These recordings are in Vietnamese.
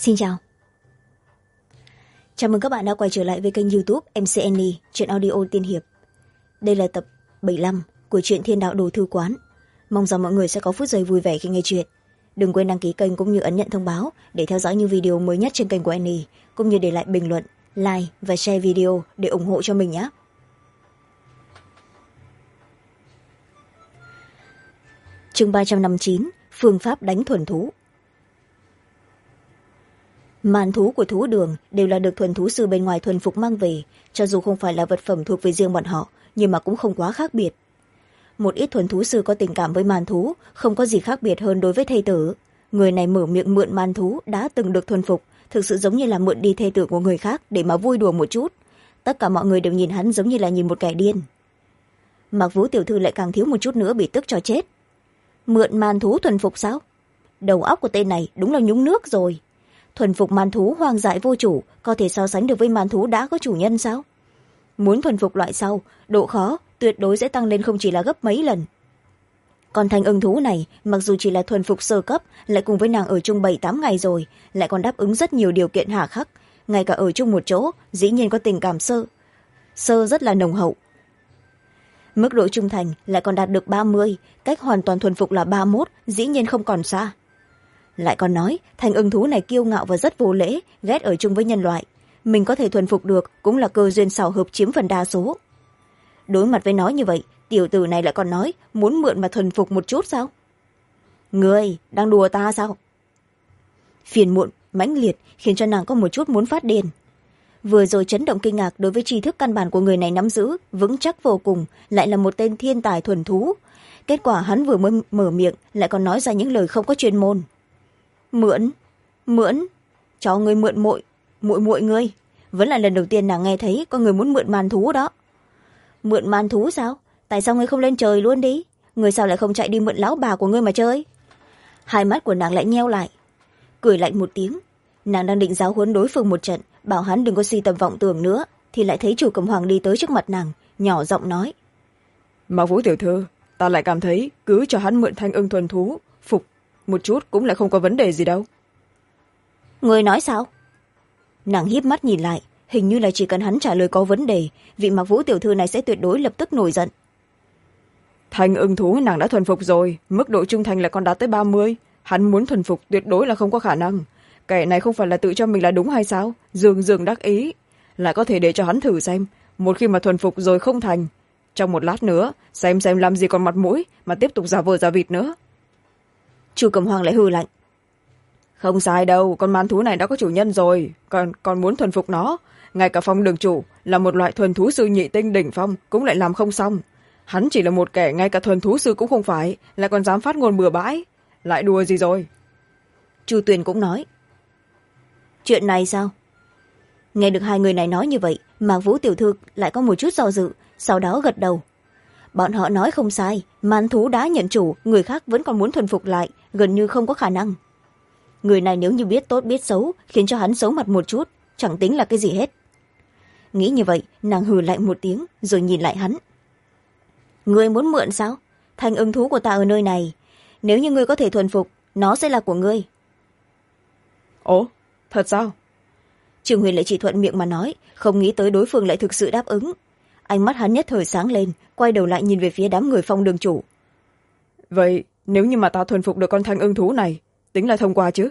Xin chào. Chào mừng các bạn đã quay trở lại với kênh YouTube MCNE Truyện Audio Tiên Hiệp. Đây là tập 75 của truyện Thiên Đạo Đồ Thư Quán. Mong rằng mọi người sẽ có phút giây vui vẻ khi nghe chuyện. Đừng quên đăng ký kênh cũng như ấn nhận thông báo để theo dõi những video mới nhất trên kênh của Annie, cũng như để lại bình luận, like và share video để ủng hộ cho mình nhé. Chương 359, phương pháp đánh thuần thú. Màn thú của thú đường đều là được thuần thú sư bên ngoài thuần phục mang về, cho dù không phải là vật phẩm thuộc về riêng bọn họ, nhưng mà cũng không quá khác biệt. Một ít thuần thú sư có tình cảm với màn thú, không có gì khác biệt hơn đối với thê tử. Người này mở miệng mượn màn thú đã từng được thuần phục, thực sự giống như là mượn đi thê tử của người khác để mà vui đùa một chút. Tất cả mọi người đều nhìn hắn giống như là nhìn một kẻ điên. Mạc Vũ tiểu thư lại càng thiếu một chút nữa bị tức cho chết. Mượn màn thú thuần phục sao? Đầu óc của tên này đúng là nhúng nước rồi. Thuần phục màn thú hoang dại vô chủ có thể so sánh được với màn thú đã có chủ nhân sao? Muốn thuần phục loại sau, độ khó tuyệt đối sẽ tăng lên không chỉ là gấp mấy lần. Còn thanh ưng thú này, mặc dù chỉ là thuần phục sơ cấp, lại cùng với nàng ở chung 7-8 ngày rồi, lại còn đáp ứng rất nhiều điều kiện hà khắc, ngay cả ở chung một chỗ dĩ nhiên có tình cảm sơ rất là nồng hậu. Mức độ trung thành lại còn đạt được 30, cách hoàn toàn thuần phục là 31, dĩ nhiên không còn xa. Lại còn nói thanh ưng thú này kiêu ngạo và rất vô lễ, ghét ở chung với nhân loại. Mình có thể thuần phục được cũng là cơ duyên xảo hợp chiếm phần đa số. Đối mặt với nói như vậy, tiểu tử này lại còn nói muốn mượn mà thuần phục một chút sao? Ngươi đang đùa ta sao? Phiền muộn mãnh liệt khiến cho nàng có một chút muốn phát điên. Vừa rồi chấn động kinh ngạc đối với tri thức căn bản của người này nắm giữ vững chắc vô cùng, lại là một tên thiên tài thuần thú. Kết quả hắn vừa mới mở miệng lại còn nói ra những lời không có chuyên môn. Mượn cho ngươi mượn muội ngươi. Vẫn là lần đầu tiên nàng nghe thấy có người muốn mượn màn thú đó. Mượn màn thú sao? Tại sao ngươi không lên trời luôn đi? Ngươi sao lại không chạy đi mượn lão bà của ngươi mà chơi? Hai mắt của nàng lại nheo lại, cười lạnh một tiếng. Nàng đang định giáo huấn đối phương một trận, bảo hắn đừng có si tầm vọng tưởng nữa, thì lại thấy Chủ Cầm Hoàng đi tới trước mặt nàng, nhỏ giọng nói: Mạc Vũ tiểu thư, ta lại cảm thấy cứ cho hắn mượn thanh ưng thuần thú phục một chút cũng lại không có vấn đề gì đâu. Ngươi nói sao? Nàng híp mắt nhìn lại, hình như là chỉ cần hắn trả lời có vấn đề, vị Mạc Vũ tiểu thư này sẽ tuyệt đối lập tức nổi giận. Thanh ưng thú nàng đã thuần phục rồi, mức độ trung thành lại còn đạt tới 30, hắn muốn thuần phục tuyệt đối là không có khả năng. Kẻ này không phải là tự cho mình là đúng hay sao? Dương đắc ý, lại có thể để cho hắn thử xem, một khi mà thuần phục rồi không thành, trong một lát nữa xem làm gì còn mặt mũi mà tiếp tục giả vờ giả vịt nữa. Chu Cầm Hoàng lại hừ lạnh: Không sai đâu, con mãn thú này đã có chủ nhân rồi, còn muốn thuần phục nó, ngay cả Phong đường chủ là một loại thuần thú sư nhị tinh đỉnh phong cũng lại làm không xong. Hắn chỉ là một kẻ ngay cả thuần thú sư cũng không phải, lại còn dám phát ngôn bừa bãi, lại đùa gì rồi. Chu Tuyền cũng nói: Chuyện này sao? Nghe được hai người này nói như vậy, Mạc Vũ tiểu thư lại có một chút do dự, sau đó gật đầu. Bọn họ nói không sai, mãn thú đã nhận chủ, người khác vẫn còn muốn thuần phục lại, gần như không có khả năng. Người này nếu như biết tốt biết xấu, khiến cho hắn xấu mặt một chút, chẳng tính là cái gì hết. Nghĩ như vậy, nàng hừ lạnh một tiếng rồi nhìn lại hắn. Ngươi muốn mượn sao? Thanh ưng thú của ta ở nơi này, nếu như ngươi có thể thuần phục, nó sẽ là của ngươi. Ồ, thật sao? Trường Huyền lại chỉ thuận miệng mà nói, không nghĩ tới đối phương lại thực sự đáp ứng. Ánh mắt hắn nhất thời sáng lên, quay đầu lại nhìn về phía đám người Phong đường chủ. Vậy nếu như mà ta thuần phục được con thanh ưng thú này, tính là thông qua chứ?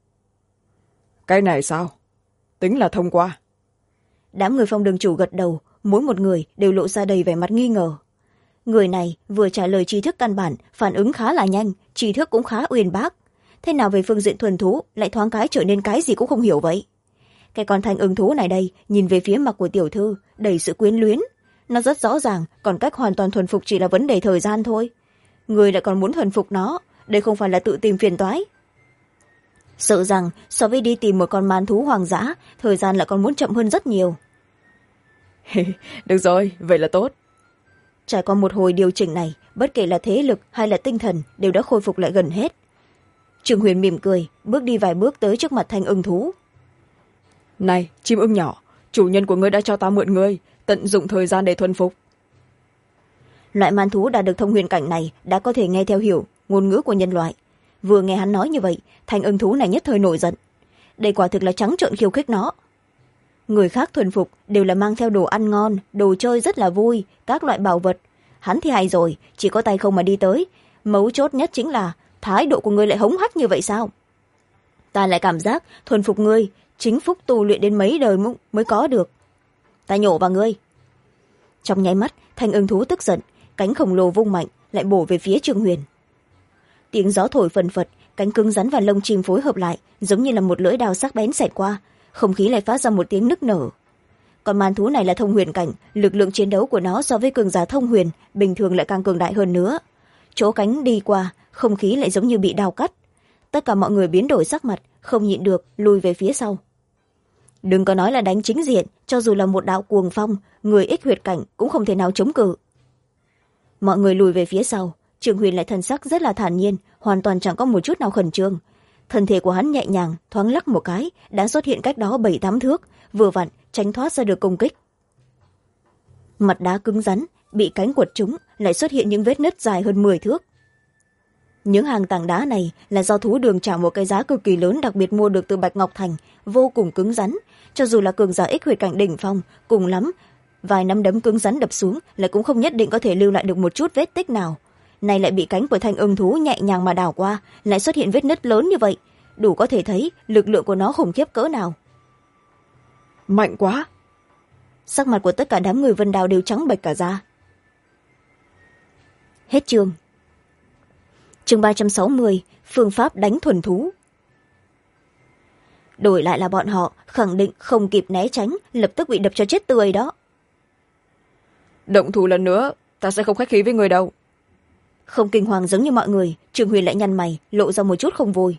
Cái này sao? Tính là thông qua. Đám người Phong đường chủ gật đầu, mỗi một người đều lộ ra đầy vẻ mặt nghi ngờ. Người này vừa trả lời tri thức căn bản, phản ứng khá là nhanh, tri thức cũng khá uyên bác. Thế nào về phương diện thuần thú lại thoáng cái trở nên cái gì cũng không hiểu vậy? Cái con thanh ưng thú này đây, nhìn về phía mặt của tiểu thư đầy sự quyến luyến. Nó rất rõ ràng, còn cách hoàn toàn thuần phục chỉ là vấn đề thời gian thôi. Người lại còn muốn thuần phục nó, đây không phải là tự tìm phiền toái. Sợ rằng so với đi tìm một con man thú hoang dã, thời gian lại còn muốn chậm hơn rất nhiều. Được rồi, vậy là tốt. Trải qua một hồi điều chỉnh này, bất kể là thế lực hay là tinh thần đều đã khôi phục lại gần hết. Trường Huyền mỉm cười, bước đi vài bước tới trước mặt thanh ưng thú. Này, chim ưng nhỏ, chủ nhân của ngươi đã cho ta mượn ngươi, tận dụng thời gian để thuần phục. Loại man thú đạt được thông huyền cảnh này đã có thể nghe theo hiểu ngôn ngữ của nhân loại. Vừa nghe hắn nói như vậy, thanh ưng thú này nhất thời nổi giận. đây quả thực là trắng trợn khiêu khích nó. Người khác thuần phục đều là mang theo đồ ăn ngon, đồ chơi rất là vui, các loại bảo vật. Hắn thì hay rồi, chỉ có tay không mà đi tới. Mấu chốt nhất chính là thái độ của ngươi lại hống hách như vậy sao? Ta lại cảm giác thuần phục ngươi chính phúc tu luyện đến mấy đời mới có được. Ta nhổ vào ngươi. Trong nháy mắt, Thanh Ưng thú tức giận, cánh khổng lồ vung mạnh lại bổ về phía Trương Huyền. Tiếng gió thổi phần phật, cánh cứng rắn và lông chim phối hợp lại giống như là một lưỡi đao sắc bén xẹt qua, không khí lại phát ra một tiếng nức nở. Còn màn thú này là thông huyền cảnh, lực lượng chiến đấu của nó so với cường giả thông huyền bình thường lại càng cường đại hơn nữa. Chỗ cánh đi qua, không khí lại giống như bị đao cắt. Tất cả mọi người biến đổi sắc mặt, không nhịn được lùi về phía sau. Đừng có nói là đánh chính diện, cho dù là một đạo cuồng phong, người ích huyệt cảnh cũng không thể nào chống cự. Mọi người lùi về phía sau, Trương Huyền lại thần sắc rất là thản nhiên, hoàn toàn chẳng có một chút nào khẩn trương. Thân thể của hắn nhẹ nhàng thoáng lắc một cái, đã xuất hiện cách đó 7-8 thước, vừa vặn tránh thoát ra được công kích. Mặt đá cứng rắn bị cánh quật trúng, lại xuất hiện những vết nứt dài hơn 10 thước. Những hàng tảng đá này là do thú đường trả một cái giá cực kỳ lớn đặc biệt mua được từ Bạch Ngọc Thành, vô cùng cứng rắn. Cho dù là cường giả ích huyệt cảnh đỉnh phong, cùng lắm vài nắm đấm cứng rắn đập xuống lại cũng không nhất định có thể lưu lại được một chút vết tích nào. Này lại bị cánh của Thanh Ưng thú nhẹ nhàng mà đảo qua, lại xuất hiện vết nứt lớn như vậy, đủ có thể thấy lực lượng của nó khủng khiếp cỡ nào. Mạnh quá. Sắc mặt của tất cả đám người Vân Đào đều trắng bệch cả ra. Hết chương. Chương 360, phương pháp đánh thuần thú. Đổi lại là bọn họ khẳng định không kịp né tránh, lập tức bị đập cho chết tươi đó. Động thủ lần nữa, ta sẽ không khách khí với người đâu. Không kinh hoàng giống như mọi người, Trương Huyền lại nhăn mày, lộ ra một chút không vui.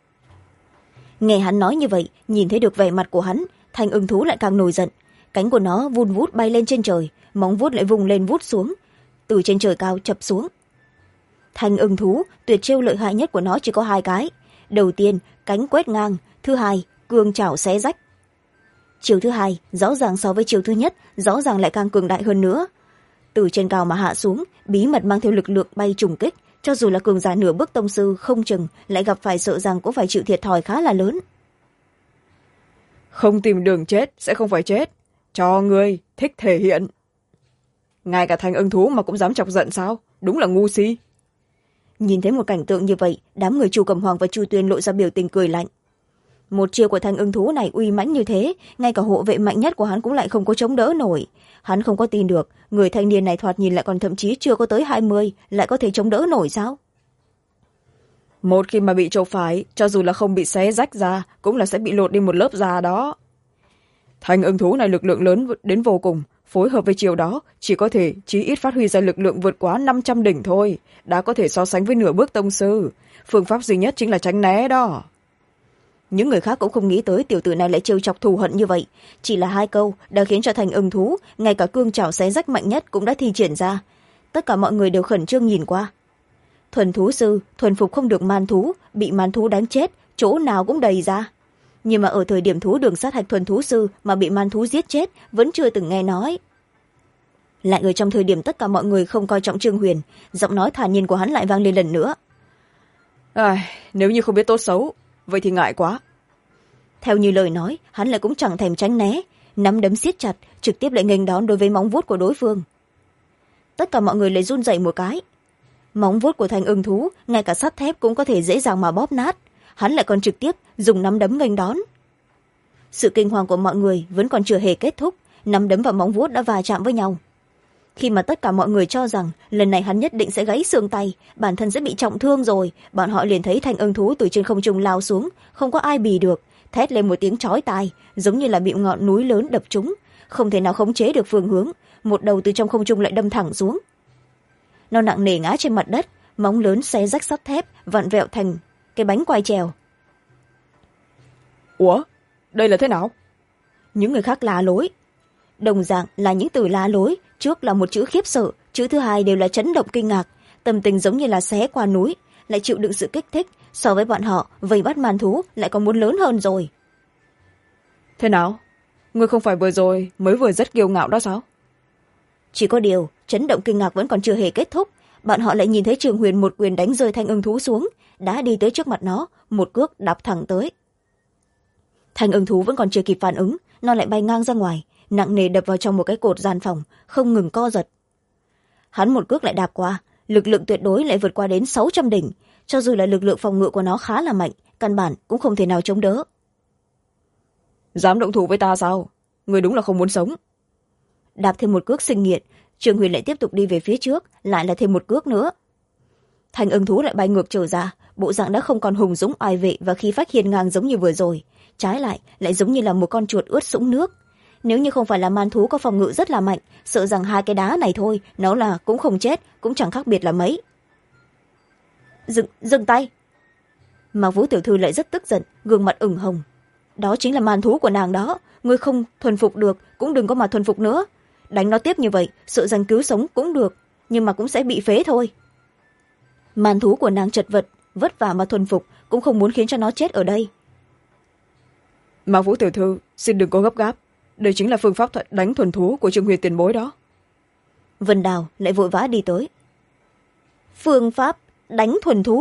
Nghe hắn nói như vậy, nhìn thấy được vẻ mặt của hắn, Thanh Ưng thú lại càng nổi giận. Cánh của nó vun vút bay lên trên trời, móng vuốt lại vùng lên vút xuống, từ trên trời cao chập xuống. Thanh Ưng thú tuyệt chiêu lợi hại nhất của nó chỉ có 2 cái. Đầu tiên, cánh quét ngang, thứ hai, cương chảo xé rách. Chiêu thứ hai rõ ràng so với chiêu thứ nhất, rõ ràng lại càng cường đại hơn nữa. Từ trên cao mà hạ xuống, bí mật mang theo lực lượng bay trùng kích, cho dù là cường giả nửa bước tông sư không chừng lại gặp phải, sợ rằng cũng phải chịu thiệt thòi khá là lớn. Không tìm đường chết sẽ không phải chết, cho ngươi thích thể hiện. Ngay cả Thanh Ưng thú mà cũng dám chọc giận sao? Đúng là ngu si. Nhìn thấy một cảnh tượng như vậy, đám người Chu Cầm Hoàng và Chu Tuyên lộ ra biểu tình cười lạnh. Một chiêu của Thanh Ưng thú này uy mãnh như thế, ngay cả hộ vệ mạnh nhất của hắn cũng lại không có chống đỡ nổi. Hắn không có tin được, người thanh niên này thoạt nhìn lại còn thậm chí chưa có tới 20, lại có thể chống đỡ nổi sao? Một khi mà bị chộp phải, cho dù là không bị xé rách ra, cũng là sẽ bị lột đi một lớp da đó. Thanh Ưng thú này lực lượng lớn đến vô cùng, phối hợp với chiều đó chỉ có thể chí ít phát huy ra lực lượng vượt quá 500 đỉnh thôi, đã có thể so sánh với nửa bước tông sư. Phương pháp duy nhất chính là tránh né đó. Những người khác cũng không nghĩ tới tiểu tử này lại trêu chọc thù hận như vậy, chỉ là 2 câu đã khiến cho Thanh Ưng thú ngay cả cương chảo xé rách mạnh nhất cũng đã thi triển ra. Tất cả mọi người đều khẩn trương nhìn qua. Thuần thú sư thuần phục không được man thú, bị man thú đánh chết chỗ nào cũng đầy ra. Nhưng mà ở thời điểm thú đường sát hạch thuần thú sư mà bị man thú giết chết vẫn chưa từng nghe nói. Lại ở trong thời điểm tất cả mọi người không coi trọng Trương Huyền, giọng nói thản nhiên của hắn lại vang lên lần nữa. Nếu như không biết tốt xấu, vậy thì ngại quá. Theo như lời nói, hắn lại cũng chẳng thèm tránh né, nắm đấm siết chặt, trực tiếp lại nghênh đón đối với móng vuốt của đối phương. Tất cả mọi người lại run rẩy một cái. Móng vuốt của Thanh Ưng thú, ngay cả sắt thép cũng có thể dễ dàng mà bóp nát, hắn lại còn trực tiếp dùng nắm đấm nghênh đón. Sự kinh hoàng của mọi người vẫn còn chưa hề kết thúc, nắm đấm và móng vuốt đã va chạm với nhau. Khi mà tất cả mọi người cho rằng lần này hắn nhất định sẽ gãy xương tay, bản thân sẽ bị trọng thương rồi, bọn họ liền thấy Thanh Ưng thú từ trên không trung lao xuống, không có ai bì được, thét lên một tiếng chói tai, giống như là bị ngọn núi lớn đập trúng, không thể nào khống chế được phương hướng, một đầu từ trong không trung lại đâm thẳng xuống. Nó nặng nề ngã trên mặt đất, móng lớn xé rách sắt thép, vặn vẹo thành cái bánh quai trèo. Ủa, đây là thế nào? Những người khác la lối. Đồng dạng là những từ la lối, trước là một chữ khiếp sợ, chữ thứ hai đều là chấn động kinh ngạc, tâm tình giống như là xé qua núi, lại chịu đựng sự kích thích, so với bọn họ vây bắt man thú lại còn muốn lớn hơn rồi. Thế nào? Ngươi không phải vừa rồi mới vừa rất kiêu ngạo đó sao? Chỉ có điều chấn động kinh ngạc vẫn còn chưa hề kết thúc, bọn họ lại nhìn thấy Trương Huyền một quyền đánh rơi Thanh Ưng thú xuống, đã đi tới trước mặt nó, một cước đạp thẳng tới. Thanh ưng thú vẫn còn chưa kịp phản ứng, nó lại bay ngang ra ngoài, nặng nề đập vào trong một cái cột gian phòng, không ngừng co giật. Hắn một cước lại đạp qua, lực lượng tuyệt đối lại vượt qua đến 600 đỉnh, cho dù là lực lượng phòng ngự của nó khá là mạnh, căn bản cũng không thể nào chống đỡ. Dám động thủ với ta sao? Người đúng là không muốn sống. Đạp thêm một cước sinh nghiệt, Trương Huyền lại tiếp tục đi về phía trước, lại là thêm một cước nữa. Thanh ưng thú lại bay ngược trở ra, bộ dạng đã không còn hùng dũng oai vệ và khí phách hiên ngang giống như vừa rồi, trái lại giống như là một con chuột ướt sũng nước. Nếu như không phải là man thú có phòng ngự rất là mạnh, sợ rằng hai cái đá này thôi nó là cũng không chết, cũng chẳng khác biệt là mấy. Dừng tay. Mạc Vũ tiểu thư lại rất tức giận, gương mặt ửng hồng. Đó chính là man thú của nàng đó, ngươi không thuần phục được cũng đừng có mà thuần phục nữa. Đánh nó tiếp như vậy, sợ rằng cứu sống cũng được, nhưng mà cũng sẽ bị phế thôi. Man thú của nàng chật vật, vất vả mà thuần phục, cũng không muốn khiến cho nó chết ở đây. Mạc Vũ tiểu thư, xin đừng có gấp gáp. Đây chính là phương pháp đánh thuần thú của Trương Huyền tiền bối đó. Vân Đào lại vội vã đi tới. Phương pháp đánh thuần thú?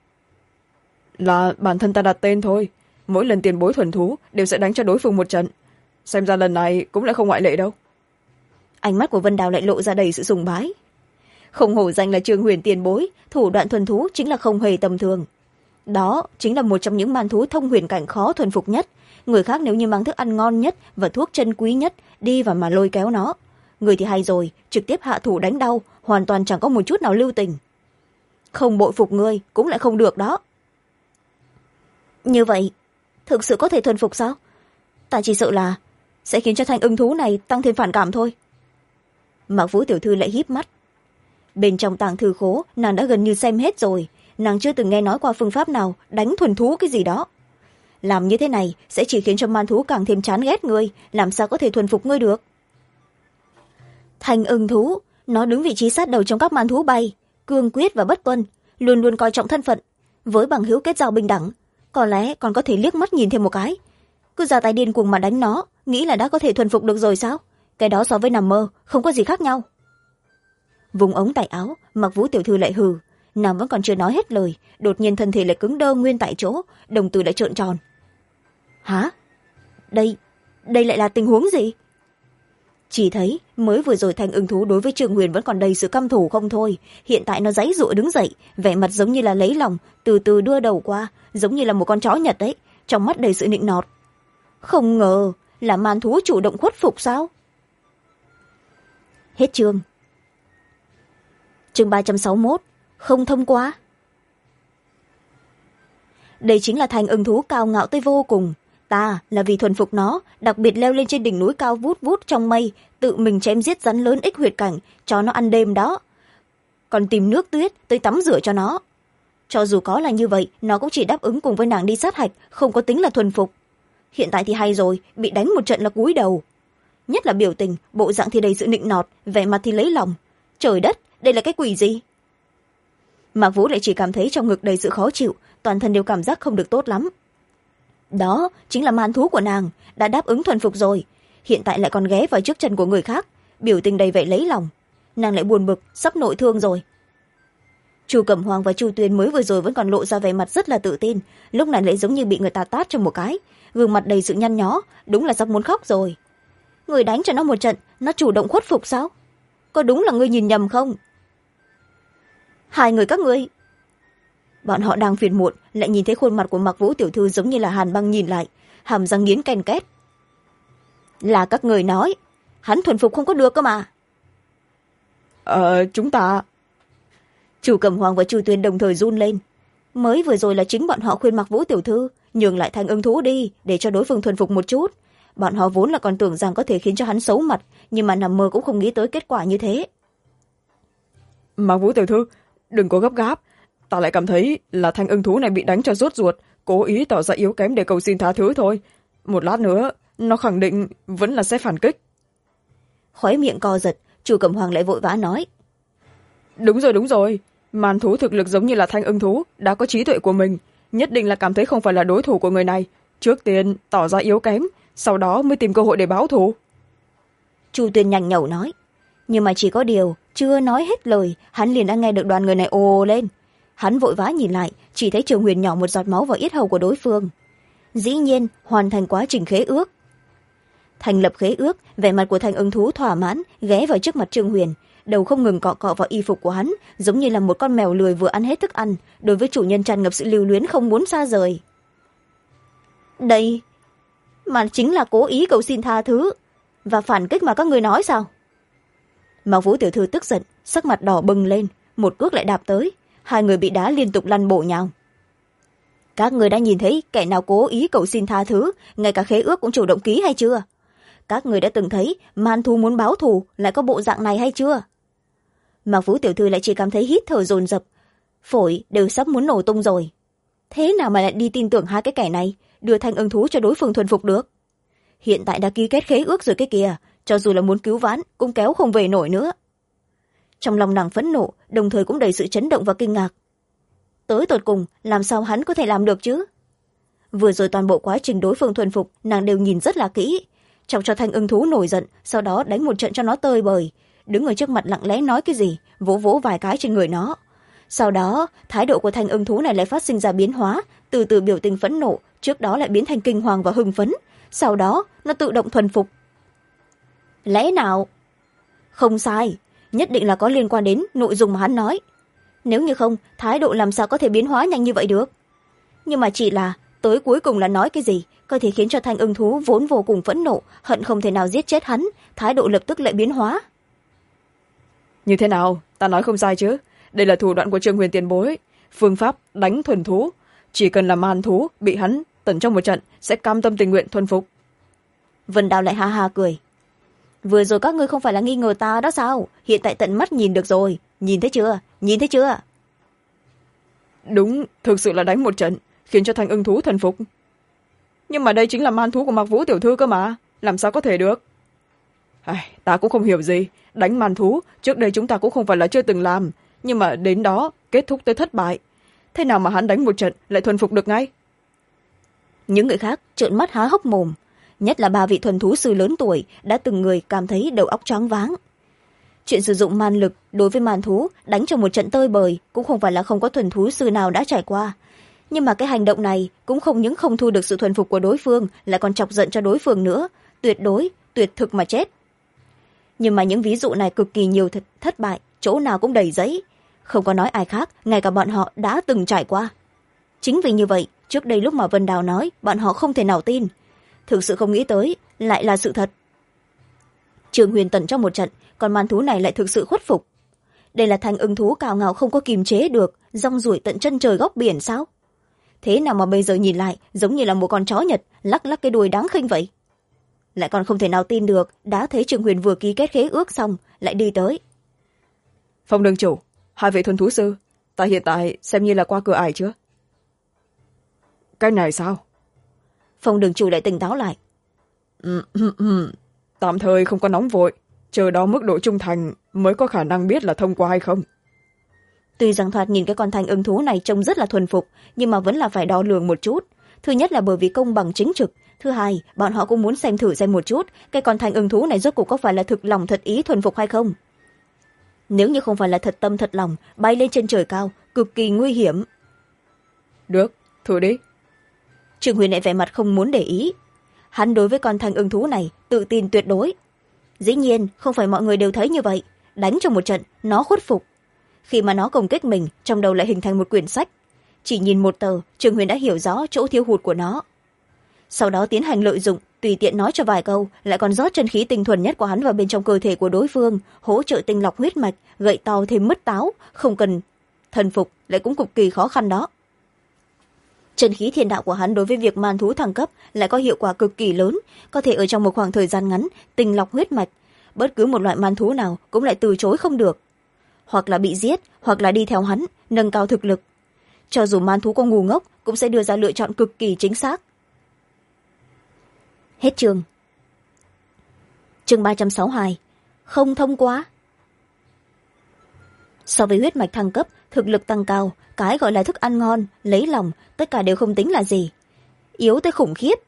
Là bản thân ta đặt tên thôi. Mỗi lần tiền bối thuần thú đều sẽ đánh cho đối phương một trận. Xem ra lần này cũng lại không ngoại lệ đâu. Ánh mắt của Vân Đào lại lộ ra đầy sự sùng bái. Không hổ danh là Trương Huyền tiền bối, thủ đoạn thuần thú chính là không hề tầm thường. Đó chính là một trong những man thú thông huyền cảnh khó thuần phục nhất. Người khác nếu như mang thức ăn ngon nhất và thuốc chân quý nhất đi và mà lôi kéo nó, người thì hay rồi, trực tiếp hạ thủ đánh đau, hoàn toàn chẳng có một chút nào lưu tình. Không bội phục ngươi cũng lại không được đó. Như vậy thực sự có thể thuần phục sao? Ta chỉ sợ là sẽ khiến cho thanh ưng thú này tăng thêm phản cảm thôi. Mạc Vũ tiểu thư lại híp mắt. Bên trong tàng thư khố nàng đã gần như xem hết rồi, nàng chưa từng nghe nói qua phương pháp nào đánh thuần thú cái gì đó. Làm như thế này sẽ chỉ khiến cho man thú càng thêm chán ghét ngươi, làm sao có thể thuần phục ngươi được. Thanh ưng thú, nó đứng vị trí sát đầu trong các man thú bay, cương quyết và bất tuân, luôn luôn coi trọng thân phận, với bằng hữu kết giao bình đẳng, có lẽ còn có thể liếc mắt nhìn thêm một cái. Cứ ra tay điên cuồng mà đánh nó, nghĩ là đã có thể thuần phục được rồi sao? Cái đó so với nằm mơ không có gì khác nhau. Vùng ống tay áo, Mạc Vũ tiểu thư lại hừ, nàng vẫn còn chưa nói hết lời, đột nhiên thân thể lại cứng đơ nguyên tại chỗ, đồng tử lại trợn tròn. Hả? Đây lại là tình huống gì? Chỉ thấy mới vừa rồi thanh ưng thú đối với Trương Huyền vẫn còn đầy sự căm thù không thôi, hiện tại nó giãy giụa đứng dậy, vẻ mặt giống như là lấy lòng, từ từ đưa đầu qua, giống như là một con chó Nhật đấy, trong mắt đầy sự nịnh nọt. Không ngờ là man thú chủ động khuất phục sao? Hết chương. Chương 361, không thông qua. Đây chính là thanh ưng thú cao ngạo tới vô cùng. Ta là vì thuần phục nó, đặc biệt leo lên trên đỉnh núi cao vút vút trong mây, tự mình chém giết rắn lớn ích huyệt cảnh, cho nó ăn đêm đó. Còn tìm nước tuyết tới tắm rửa cho nó. Cho dù có là như vậy, nó cũng chỉ đáp ứng cùng với nàng đi sát hạch, không có tính là thuần phục. Hiện tại thì hay rồi, bị đánh một trận là cúi đầu. Nhất là biểu tình, bộ dạng thì đầy sự nịnh nọt, vẻ mặt thì lấy lòng. Trời đất, đây là cái quỷ gì? Mạc Vũ lại chỉ cảm thấy trong ngực đầy sự khó chịu, toàn thân đều cảm giác không được tốt lắm. Đó chính là man thú của nàng, đã đáp ứng thuần phục rồi, hiện tại lại còn ghé vào trước chân của người khác, biểu tình đầy vẻ lấy lòng. Nàng lại buồn bực, sắp nội thương rồi. Chu Cẩm Hoàng và Chu Tuyên mới vừa rồi vẫn còn lộ ra vẻ mặt rất là tự tin, lúc này lại giống như bị người ta tát cho một cái, gương mặt đầy sự nhăn nhó, đúng là sắp muốn khóc rồi. Người đánh cho nó một trận, nó chủ động khuất phục sao? Có đúng là ngươi nhìn nhầm không? Hai người các ngươi. Bọn họ đang phiền muộn, lại nhìn thấy khuôn mặt của Mạc Vũ tiểu thư giống như là hàn băng nhìn lại, hàm răng nghiến ken két. Là các người nói, hắn thuần phục không có được cơ mà. Chúng ta... Chu Cẩm Hoàng và Chu Tuyên đồng thời run lên. Mới vừa rồi là chính bọn họ khuyên Mạc Vũ tiểu thư nhường lại thanh ưng thú đi, để cho đối phương thuần phục một chút. Bọn họ vốn là còn tưởng rằng có thể khiến cho hắn xấu mặt, nhưng mà nằm mơ cũng không nghĩ tới kết quả như thế. Mạc Vũ tiểu thư, đừng có gấp gáp. Ta lại cảm thấy là thanh ưng thú này bị đánh cho rốt ruột, cố ý tỏ ra yếu kém để cầu xin tha thứ thôi. Một lát nữa, nó khẳng định vẫn là sẽ phản kích. Khóe miệng co giật, Chu Cẩm Hoàng lại vội vã nói. Đúng rồi. Man thú thực lực giống như là thanh ưng thú, đã có trí tuệ của mình, nhất định là cảm thấy không phải là đối thủ của người này. Trước tiên tỏ ra yếu kém, sau đó mới tìm cơ hội để báo thù. Chu Tuyên nhành nhẩu nói. Nhưng mà chỉ có điều, chưa nói hết lời, hắn liền đã nghe được đoàn người này ồ lên. Hắn vội vã nhìn lại, chỉ thấy Trường Huyền nhỏ một giọt máu vào yết hầu của đối phương. dĩ nhiên hoàn thành quá trình khế ước. Thành lập khế ước, vẻ mặt của thanh ưng thú thỏa mãn ghé vào trước mặt Trương Huyền, đầu không ngừng cọ cọ vào y phục của hắn, giống như là một con mèo lười vừa ăn hết thức ăn, đối với chủ nhân tràn ngập sự lưu luyến không muốn xa rời. Đây mà chính là cố ý cầu xin tha thứ và phản kích mà các người nói sao? Mạc Vũ tiểu thư tức giận, sắc mặt đỏ bừng lên, một cước lại đạp tới, hai người bị đá liên tục lăn bổ nhau. Các người đã nhìn thấy kẻ nào cố ý cầu xin tha thứ, ngay cả khế ước cũng chủ động ký hay chưa? Các người đã từng thấy man thú muốn báo thù lại có bộ dạng này hay chưa? Mạc Vũ tiểu thư lại chỉ cảm thấy hít thở dồn dập, phổi đều sắp muốn nổ tung rồi. Thế nào mà lại đi tin tưởng hai cái kẻ này, đưa thanh ưng thú cho đối phương thuần phục được? Hiện tại đã ký kết khế ước rồi cái kìa, cho dù là muốn cứu vãn cũng kéo không về nổi nữa. Trong lòng nàng phẫn nộ, đồng thời cũng đầy sự chấn động và kinh ngạc. Tới tột cùng làm sao hắn có thể làm được chứ? Vừa rồi toàn bộ quá trình đối phương thuần phục nàng đều nhìn rất là kỹ, chọc cho thanh ưng thú nổi giận, sau đó đánh một trận cho nó tơi bời, đứng ở trước mặt lặng lẽ nói cái gì, vỗ vỗ vài cái trên người nó. Sau đó thái độ của thanh ưng thú này lại phát sinh ra biến hóa, từ từ biểu tình phẫn nộ, trước đó lại biến thành kinh hoàng và hưng phấn, sau đó nó tự động thuần phục. Lẽ nào? Không sai, nhất định là có liên quan đến nội dung mà hắn nói. Nếu như không, thái độ làm sao có thể biến hóa nhanh như vậy được? Nhưng mà chỉ là tới cuối cùng là nói cái gì có thể khiến cho thanh ưng thú vốn vô cùng phẫn nộ, hận không thể nào giết chết hắn, thái độ lập tức lại biến hóa. Như thế nào, ta nói không sai chứ? Đây là thủ đoạn của Trương Huyền tiền bối, phương pháp đánh thuần thú, chỉ cần là man thú bị hắn tẩn trong một trận sẽ cam tâm tình nguyện thuần phục. Vân Đào lại ha ha cười. Vừa rồi các ngươi không phải là nghi ngờ ta đó sao? Hiện tại tận mắt nhìn được rồi, nhìn thấy chưa? Nhìn thấy chưa? Đúng, thực sự là đánh một trận khiến cho thanh ưng thú thuần phục. Nhưng mà đây chính là man thú của Mạc Vũ tiểu thư cơ mà, làm sao có thể được? Ta cũng không hiểu gì, đánh man thú trước đây chúng ta cũng không phải là chưa từng làm, nhưng mà đến đó kết thúc tới thất bại. Thế nào mà hắn đánh một trận lại thuần phục được ngay? Những người khác trợn mắt há hốc mồm, nhất là ba vị thuần thú sư lớn tuổi đã từng người cảm thấy đầu óc choáng váng. Chuyện sử dụng man lực đối với man thú đánh cho một trận tơi bời cũng không phải là không có thuần thú sư nào đã trải qua, nhưng mà cái hành động này cũng không những không thu được sự thuần phục của đối phương, lại còn chọc giận cho đối phương nữa, tuyệt đối tuyệt thực mà chết. Nhưng mà những ví dụ này cực kỳ nhiều thất bại, chỗ nào cũng đầy giấy, không có nói ai khác, ngay cả bọn họ đã từng trải qua. Chính vì như vậy, trước đây lúc mà Vân Đào nói bọn họ không thể nào tin, thực sự không nghĩ tới lại là sự thật. Trương Huyền tẩn trong một trận, còn man thú này lại thực sự khuất phục. Đây là thanh ưng thú cào ngào không có kìm chế được, rong ruổi tận chân trời góc biển sao? Thế nào mà bây giờ nhìn lại giống như là một con chó Nhật lắc lắc cái đuôi đáng khinh vậy? Lại còn không thể nào tin được, đã thấy Trương Huyền vừa ký kết khế ước xong lại đi tới. Phong đường chủ, hai vị thuần thú sư, ta hiện tại xem như là qua cửa ải chưa? Cái này sao? Phong đường chủ lại tỉnh táo lại. Tạm thời không có nóng vội, chờ đó mức độ trung thành mới có khả năng biết là thông qua hay không. Tuy rằng thoạt nhìn cái con thanh ưng thú này trông rất là thuần phục, nhưng mà vẫn là phải đo lường một chút. Thứ nhất là bởi vì công bằng chính trực, thứ hai bọn họ cũng muốn xem thử xem một chút cái con thanh ưng thú này rốt cuộc có phải là thực lòng thật ý thuần phục hay không. Nếu như không phải là thật tâm thật lòng, bay lên trên trời cao cực kỳ nguy hiểm. Được, thử đi. Trương Huyền lại vẻ mặt không muốn để ý. Hắn đối với con thanh ưng thú này tự tin tuyệt đối. Dĩ nhiên không phải mọi người đều thấy như vậy, đánh trong một trận nó khuất phục. Khi mà nó công kích mình, trong đầu lại hình thành một quyển sách. Chỉ nhìn một tờ, Trương Huyền đã hiểu rõ chỗ thiếu hụt của nó. Sau đó tiến hành lợi dụng, tùy tiện nói cho vài câu, lại còn rót chân khí tinh thuần nhất của hắn vào bên trong cơ thể của đối phương, hỗ trợ tinh lọc huyết mạch, gậy to thêm mứt táo, không cần thần phục lại cũng cực kỳ khó khăn đó. Chân khí thiên đạo của hắn đối với việc man thú thăng cấp lại có hiệu quả cực kỳ lớn, có thể ở trong một khoảng thời gian ngắn tinh lọc huyết mạch, bất cứ một loại man thú nào cũng lại từ chối không được, hoặc là bị giết, hoặc là đi theo hắn nâng cao thực lực. Cho dù man thú có ngu ngốc cũng sẽ đưa ra lựa chọn cực kỳ chính xác. Hết chương. Chương 362. Không thông qua. So với huyết mạch thăng cấp, thực lực tăng cao, cái gọi là thức ăn ngon, lấy lòng, tất cả đều không tính là gì. Yếu tới khủng khiếp.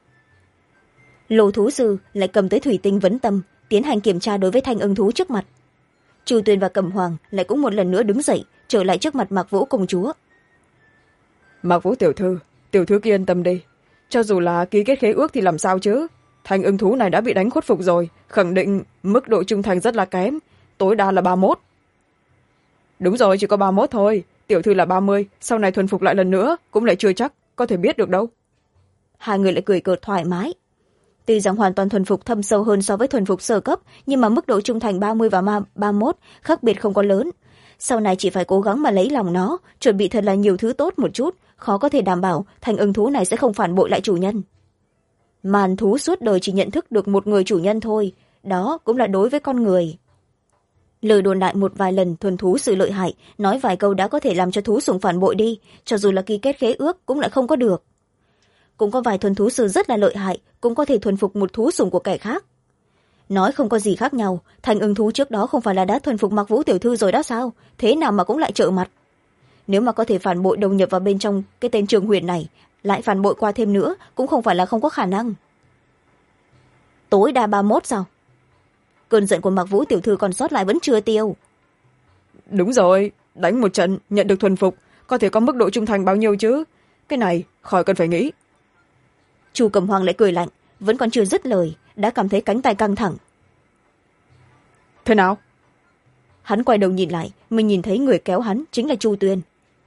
Lô thú sư lại cầm tới thủy tinh vấn tâm, tiến hành kiểm tra đối với thanh ưng thú trước mặt. Chu Tuyền và Cẩm Hoàng lại cũng một lần nữa đứng dậy, trở lại trước mặt Mạc Vũ công chúa. Mạc Vũ tiểu thư kia yên tâm đi. cho dù là ký kết khế ước thì làm sao chứ. Thanh ưng thú này đã bị đánh khuất phục rồi, khẳng định mức độ trung thành rất là kém, tối đa là 31. Đúng rồi, chỉ có 31 thôi, tiểu thư là 30, sau này thuần phục lại lần nữa cũng lại chưa chắc có thể biết được đâu. Hai người lại cười cợt thoải mái. Tuy rằng hoàn toàn thuần phục thâm sâu hơn so với thuần phục sơ cấp, nhưng mà mức độ trung thành 30 và 31 khác biệt không có lớn. Sau này chỉ phải cố gắng mà lấy lòng nó, chuẩn bị thật là nhiều thứ tốt một chút, khó có thể đảm bảo thanh ưng thú này sẽ không phản bội lại chủ nhân. Màn thú suốt đời chỉ nhận thức được một người chủ nhân thôi, đó cũng là đối với con người. Lời đồn đại một vài lần thuần thú sự lợi hại, nói vài câu đã có thể làm cho thú sủng phản bội đi, cho dù là ký kết khế ước cũng lại không có được. Cũng có vài thuần thú sư rất là lợi hại, cũng có thể thuần phục một thú sủng của kẻ khác. Nói không có gì khác nhau, thanh ưng thú trước đó không phải là đã thuần phục Mặc Vũ tiểu thư rồi đó sao, thế nào mà cũng lại trợ mặt. Nếu mà có thể phản bội đầu nhập vào bên trong cái tên Trường Huyền này, lại phản bội qua thêm nữa cũng không phải là không có khả năng. Tối đa 31 sao? Cơn giận của Mặc Vũ tiểu thư còn sót lại vẫn chưa tiêu. Đúng rồi, đánh một trận nhận được thuần phục, có thể có mức độ trung thành bao nhiêu chứ, cái này khỏi cần phải nghĩ. Chu Cẩm Hoàng lại cười lạnh, vẫn còn chưa dứt lời đã cảm thấy cánh tay căng thẳng. Thế nào? Hắn quay đầu nhìn lại, mình nhìn thấy người kéo hắn chính là Chu Tuyền.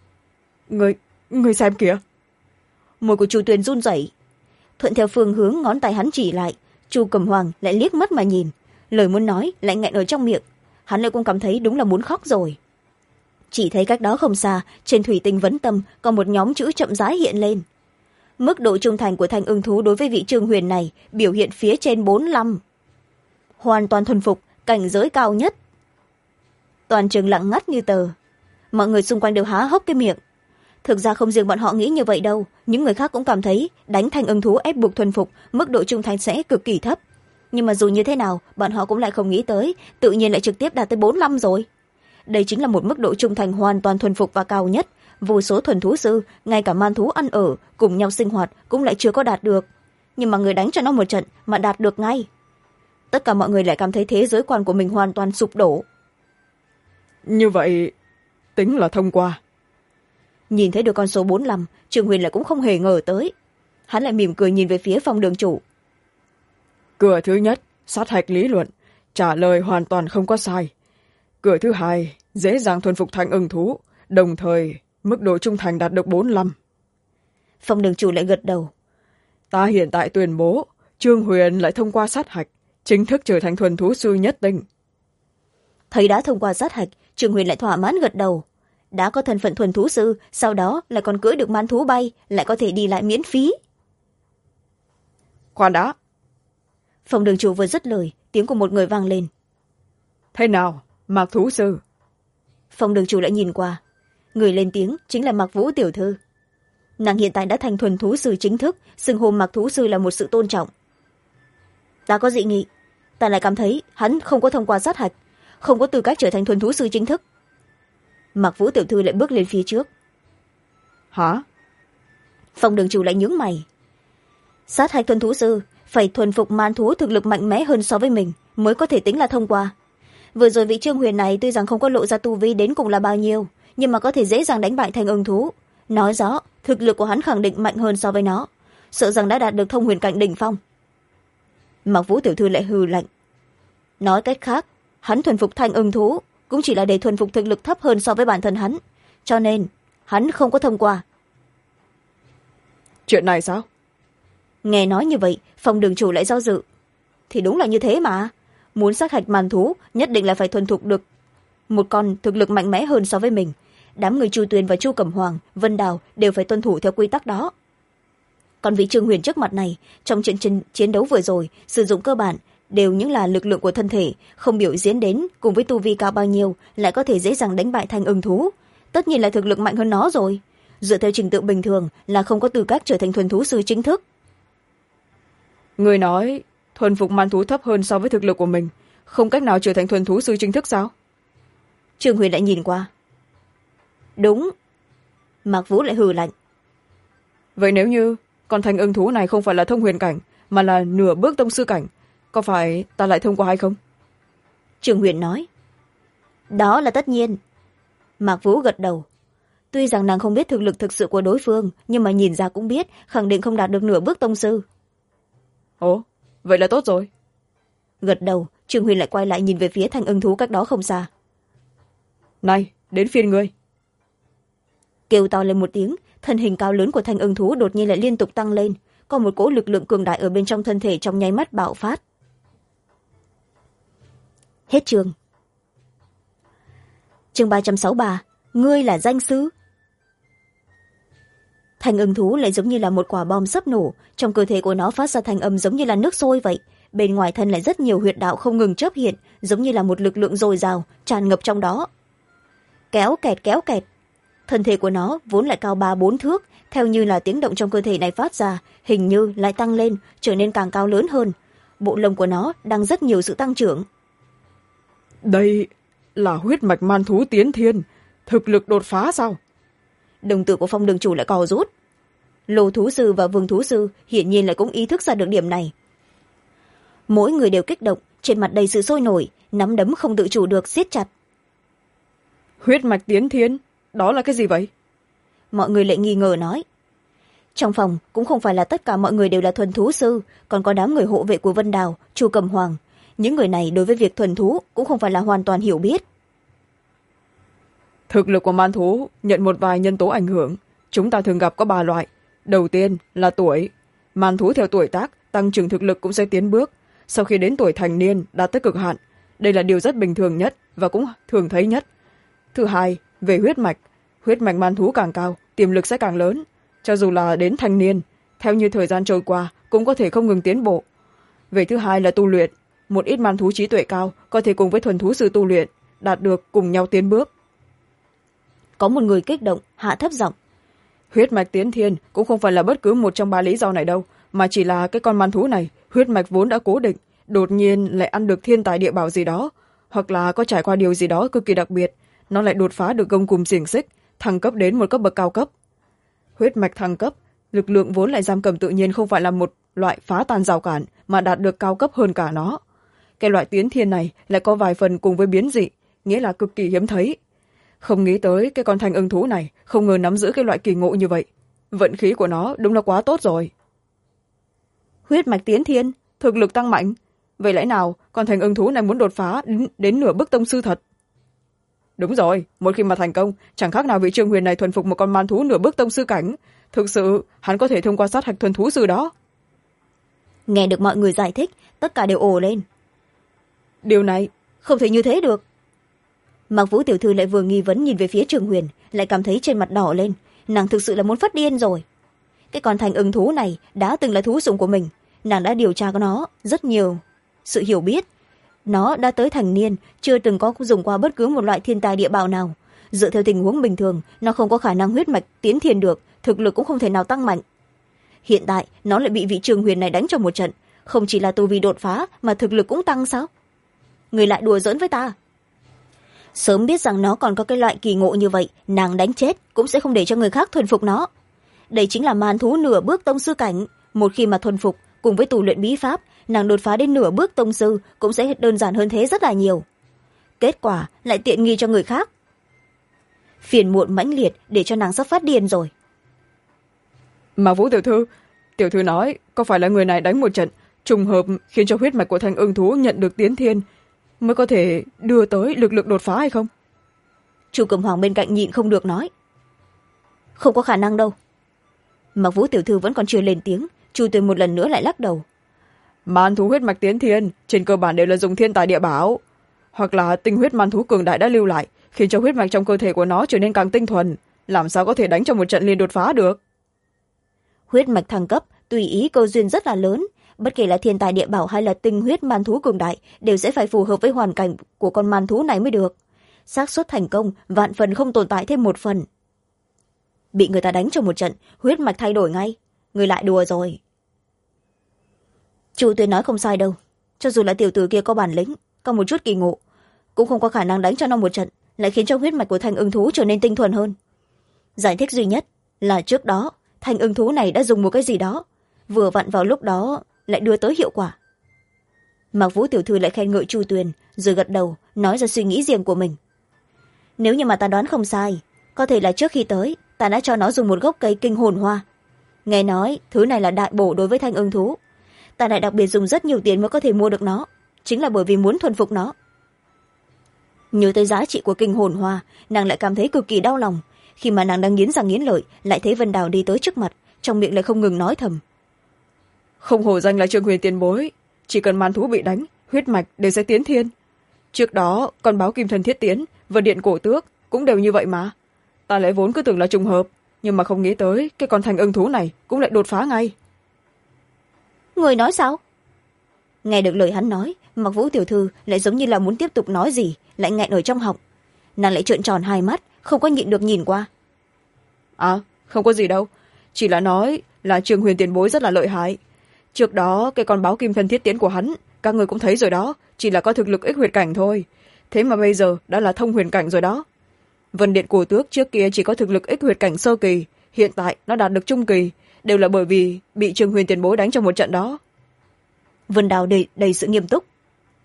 Người xem kìa. Môi của Chu Tuyền run rẩy. Thuận theo phương hướng ngón tay hắn chỉ lại, Chu Cẩm Hoàng lại liếc mắt mà nhìn, lời muốn nói lại nghẹn ở trong miệng. Hắn lại cũng cảm thấy đúng là muốn khóc rồi. Chỉ thấy cách đó không xa, trên thủy tinh vấn tâm có một nhóm chữ chậm rãi hiện lên. Mức độ trung thành của thanh ưng thú đối với vị Trương Huyền này biểu hiện phía trên 45. Hoàn toàn thuần phục, cảnh giới cao nhất. Toàn trường lặng ngắt như tờ. Mọi người xung quanh đều há hốc cái miệng. Thực ra không riêng bọn họ nghĩ như vậy đâu, những người khác cũng cảm thấy đánh thanh ưng thú ép buộc thuần phục, mức độ trung thành sẽ cực kỳ thấp. Nhưng mà dù như thế nào, bọn họ cũng lại không nghĩ tới, tự nhiên lại trực tiếp đạt tới 45 rồi. Đây chính là một mức độ trung thành hoàn toàn thuần phục và cao nhất. Vô số thuần thú sư, ngay cả man thú ăn ở, cùng nhau sinh hoạt cũng lại chưa có đạt được. Nhưng mà người đánh cho nó một trận mà đạt được ngay. Tất cả mọi người lại cảm thấy thế giới quan của mình hoàn toàn sụp đổ. Như vậy, tính là thông qua. Nhìn thấy được con số 45, Trường Huyền lại cũng không hề ngờ tới. Hắn lại mỉm cười nhìn về phía Phong đường chủ. Cửa thứ nhất, sát hạch lý luận, trả lời hoàn toàn không có sai. Cửa thứ hai, dễ dàng thuần phục thanh ưng thú, đồng thời mức độ trung thành đạt được 45. Phong đường chủ lại gật đầu. Ta hiện tại tuyên bố, Trương Huyền lại thông qua sát hạch, chính thức trở thành thuần thú sư nhất tinh. Thấy đã thông qua sát hạch, Trương Huyền lại thỏa mãn gật đầu. Đã có thân phận thuần thú sư, sau đó lại còn cưỡi được man thú bay, lại có thể đi lại miễn phí. Khoan đã. Phong đường chủ vừa dứt lời, tiếng của một người vang lên. Thế nào, Mạc thú sư? Phong đường chủ lại nhìn qua. Người lên tiếng chính là Mạc Vũ tiểu thư. Nàng hiện tại đã thành thuần thú sư chính thức, xưng hô Mạc thú sư là một sự tôn trọng. Ta có dị nghị, ta lại cảm thấy hắn không có thông qua sát hạch, không có tư cách trở thành thuần thú sư chính thức. Mạc Vũ tiểu thư lại bước lên phía trước. Hả? Phong đường chủ lại nhướng mày. Sát hạch thuần thú sư phải thuần phục man thú thực lực mạnh mẽ hơn so với mình mới có thể tính là thông qua. Vừa rồi vị Trương Huyền này tuy rằng không có lộ ra tu vi đến cùng là bao nhiêu, nhưng mà có thể dễ dàng đánh bại thanh ưng thú, nói rõ thực lực của hắn khẳng định mạnh hơn so với nó, sợ rằng đã đạt được thông huyền cảnh đỉnh phong. Mạc Vũ tiểu thư lại hừ lạnh. Nói cách khác, hắn thuần phục thanh ưng thú cũng chỉ là để thuần phục thực lực thấp hơn so với bản thân hắn, cho nên hắn không có thông qua. Chuyện này sao? Nghe nói như vậy, Phong đường chủ lại do dự. Thì đúng là như thế mà, muốn sát hạch màn thú nhất định là phải thuần thục được một con thực lực mạnh mẽ hơn so với mình. Đám người Chu Tuyền và Chu Cẩm Hoàng, Vân Đào đều phải tuân thủ theo quy tắc đó. Còn vị Trương Huyền trước mặt này, trong trận chiến đấu vừa rồi, sử dụng cơ bản đều những là lực lượng của thân thể, không biểu diễn đến cùng với tu vi cao bao nhiêu lại có thể dễ dàng đánh bại thanh ưng thú. Tất nhiên là thực lực mạnh hơn nó rồi. Dựa theo trình tự bình thường là không có tư cách trở thành thuần thú sư chính thức. Người nói thuần phục man thú thấp hơn so với thực lực của mình, không cách nào trở thành thuần thú sư chính thức sao? Trương Huyền lại nhìn qua. Đúng. Mạc Vũ lại hừ lạnh. Vậy nếu như con thanh ưng thú này không phải là thông huyền cảnh mà là nửa bước tông sư cảnh, có phải ta lại thông qua hay không? Trương Huyền nói. Đó là tất nhiên. Mạc Vũ gật đầu. tuy rằng nàng không biết thực lực thực sự của đối phương, nhưng mà nhìn ra cũng biết khẳng định không đạt được nửa bước tông sư. ồ, vậy là tốt rồi. Gật đầu, Trương Huyền lại quay lại nhìn về phía thanh ưng thú cách đó không xa. Này, đến phiên ngươi. Kêu to lên một tiếng, thân hình cao lớn của thanh ưng thú đột nhiên lại liên tục tăng lên, có một cỗ lực lượng cường đại ở bên trong thân thể trong nháy mắt bạo phát. Hết chương. Chương 363, ngươi là danh sư. Thanh ưng thú lại giống như là một quả bom sắp nổ, trong cơ thể của nó phát ra thanh âm giống như là nước sôi vậy. Bên ngoài thân lại rất nhiều huyệt đạo không ngừng chớp hiện, giống như là một lực lượng dồi dào tràn ngập trong đó. Kéo kẹt, thân thể của nó vốn lại cao 3-4 thước, theo như là tiếng động trong cơ thể này phát ra, hình như lại tăng lên, trở nên càng cao lớn hơn. Bộ lông của nó đang rất nhiều sự tăng trưởng. Đây là huyết mạch man thú tiến thiên, thực lực đột phá sao? Đồng tử của Phong đường chủ lại cò rút. Lô thú sư và vương thú sư hiển nhiên lại cũng ý thức ra được điểm này. Mỗi người đều kích động, trên mặt đầy sự sôi nổi, nắm đấm không tự chủ được siết chặt. Huyết mạch tiến thiên, đó là cái gì vậy? Mọi người lại nghi ngờ nói. Trong phòng cũng không phải là tất cả mọi người đều là thuần thú sư, còn có đám người hộ vệ của Vân Đào, Chu Cầm Hoàng. Những người này đối với việc thuần thú cũng không phải là hoàn toàn hiểu biết. Thực lực của man thú nhận một vài nhân tố ảnh hưởng, chúng ta thường gặp có 3 loại. Đầu tiên là tuổi. Man thú theo tuổi tác, tăng trưởng thực lực cũng sẽ tiến bước. Sau khi đến tuổi thành niên, đạt tới cực hạn. Đây là điều rất bình thường nhất và cũng thường thấy nhất. Thứ hai, về huyết mạch. Huyết mạch man thú càng cao, tiềm lực sẽ càng lớn. Cho dù là đến thành niên, theo như thời gian trôi qua, cũng có thể không ngừng tiến bộ. Về thứ hai là tu luyện. Một ít man thú trí tuệ cao có thể cùng với thuần thú sư tu luyện, đạt được cùng nhau tiến bước. Có một người kích động, hạ thấp giọng. Huyết mạch tiến thiên cũng không phải là bất cứ một trong 3 lý do này đâu, mà chỉ là cái con man thú này, huyết mạch vốn đã cố định, đột nhiên lại ăn được thiên tài địa bảo gì đó, hoặc là có trải qua điều gì đó cực kỳ đặc biệt, nó lại đột phá được gông cùm xiềng xích, thăng cấp đến một cấp bậc cao cấp. Huyết mạch thăng cấp, lực lượng vốn lại giam cầm tự nhiên không phải là một loại phá tan rào cản, mà đạt được cao cấp hơn cả nó. Cái loại tiến thiên này lại có vài phần cùng với biến dị, nghĩa là cực kỳ hiếm thấy. Không nghĩ tới cái con thanh ưng thú này không ngờ nắm giữ cái loại kỳ ngộ như vậy. Vận khí của nó đúng là quá tốt rồi. Huyết mạch tiến thiên, thực lực tăng mạnh. Vậy lẽ nào con thanh ưng thú này muốn đột phá đến nửa bước tông sư thật? Đúng rồi, một khi mà thành công, chẳng khác nào vị Trương Huyền này thuần phục một con man thú nửa bước tông sư cảnh. Thực sự, hắn có thể thông qua sát hạch thuần thú sư đó. Nghe được mọi người giải thích, tất cả đều ồ lên. Điều này không thể như thế được. Mạc Vũ tiểu thư lại vừa nghi vấn nhìn về phía Trương Huyền, lại cảm thấy trên mặt đỏ lên. Nàng thực sự là muốn phát điên rồi. Cái con thanh ưng thú này đã từng là thú sủng của mình, nàng đã điều tra có nó rất nhiều sự hiểu biết. Nó đã tới thành niên, chưa từng có dùng qua bất cứ một loại thiên tài địa bảo nào. Dựa theo tình huống bình thường, nó không có khả năng huyết mạch tiến thiên được, thực lực cũng không thể nào tăng mạnh. Hiện tại nó lại bị vị Trương Huyền này đánh trong một trận, không chỉ là tu vi đột phá mà thực lực cũng tăng sao? Người lại đùa giỡn với ta. Sớm biết rằng nó còn có cái loại kỳ ngộ như vậy, nàng đánh chết cũng sẽ không để cho người khác thuần phục nó. Đây chính là man thú nửa bước tông sư cảnh, một khi mà thuần phục cùng với tu luyện bí pháp, nàng đột phá đến nửa bước tông sư cũng sẽ đơn giản hơn thế rất là nhiều. Kết quả lại tiện nghi cho người khác. Phiền muộn mãnh liệt để cho nàng sắp phát điên rồi. Mà Vũ tiểu thư nói có phải là người này đánh một trận trùng hợp khiến cho huyết mạch của thanh ưng thú nhận được tiến thiên mới có thể đưa tới lực lượng đột phá hay không? Chu Cẩm Hoàng bên cạnh nhịn không được nói. Không có khả năng đâu. Mặc Vũ tiểu thư vẫn còn chưa lên tiếng, Chu Tuyền một lần nữa lại lắc đầu. Man thú huyết mạch tiến thiên trên cơ bản đều là dùng thiên tài địa bảo, hoặc là tinh huyết man thú cường đại đã lưu lại, khiến cho huyết mạch trong cơ thể của nó trở nên càng tinh thuần, làm sao có thể đánh trong một trận liền đột phá được? Huyết mạch thăng cấp tùy ý cơ duyên rất là lớn, bất kể là thiên tài địa bảo hay là tinh huyết man thú cường đại đều sẽ phải phù hợp với hoàn cảnh của con man thú này mới được. Xác suất thành công vạn phần không tồn tại thêm một phần. Bị người ta đánh trong một trận, huyết mạch thay đổi ngay. Người lại đùa rồi. Chu Tuyết nói không sai đâu. Cho dù là tiểu tử kia có bản lĩnh, có một chút kỳ ngộ, cũng không có khả năng đánh cho nó một trận, lại khiến cho huyết mạch của thanh ưng thú trở nên tinh thuần hơn. Giải thích duy nhất là trước đó thanh ưng thú này đã dùng một cái gì đó, vừa vặn vào lúc đó lại đưa tới hiệu quả. Mạc Vũ tiểu thư lại khen ngợi Chu Tuyền, rồi gật đầu nói ra suy nghĩ riêng của mình. Nếu như mà ta đoán không sai, có thể là trước khi tới ta đã cho nó dùng một gốc cây kinh hồn hoa. Nghe nói thứ này là đại bổ đối với thanh ưng thú, ta lại đặc biệt dùng rất nhiều tiền mới có thể mua được nó, chính là bởi vì muốn thuần phục nó. Nhớ tới giá trị của kinh hồn hoa, nàng lại cảm thấy cực kỳ đau lòng. Khi mà nàng đang nghiến răng nghiến lợi, lại thấy Vân Đào đi tới trước mặt, trong miệng lại không ngừng nói thầm: không hổ danh là Trương Huyền tiền bối, chỉ cần man thú bị đánh, huyết mạch đều sẽ tiến thiên. Trước đó con báo kim thần thiết tiến và điện cổ tước cũng đều như vậy mà. Ta lại vốn cứ tưởng là trùng hợp, nhưng mà không nghĩ tới cái con thanh ưng thú này cũng lại đột phá ngay. Người nói sao? Nghe được lời hắn nói, Mặc Vũ tiểu thư lại giống như là muốn tiếp tục nói gì, lại nghẹn ở trong họng. Nàng lại trợn tròn hai mắt, không có nhịn được nhìn qua. Không có gì đâu, chỉ là nói là Trương Huyền tiền bối rất là lợi hại. Trước đó cái con báo kim thân thiết tiến của hắn các người cũng thấy rồi đó, chỉ là có thực lực ích huyệt cảnh thôi, thế mà bây giờ đã là thông huyền cảnh rồi đó. Vân điện cổ tước trước kia chỉ có thực lực ích huyệt cảnh sơ kỳ, hiện tại nó đạt được trung kỳ, đều là bởi vì bị Trương Huyền tiền bối đánh trong một trận đó. Vân Đào đầy sự nghiêm túc.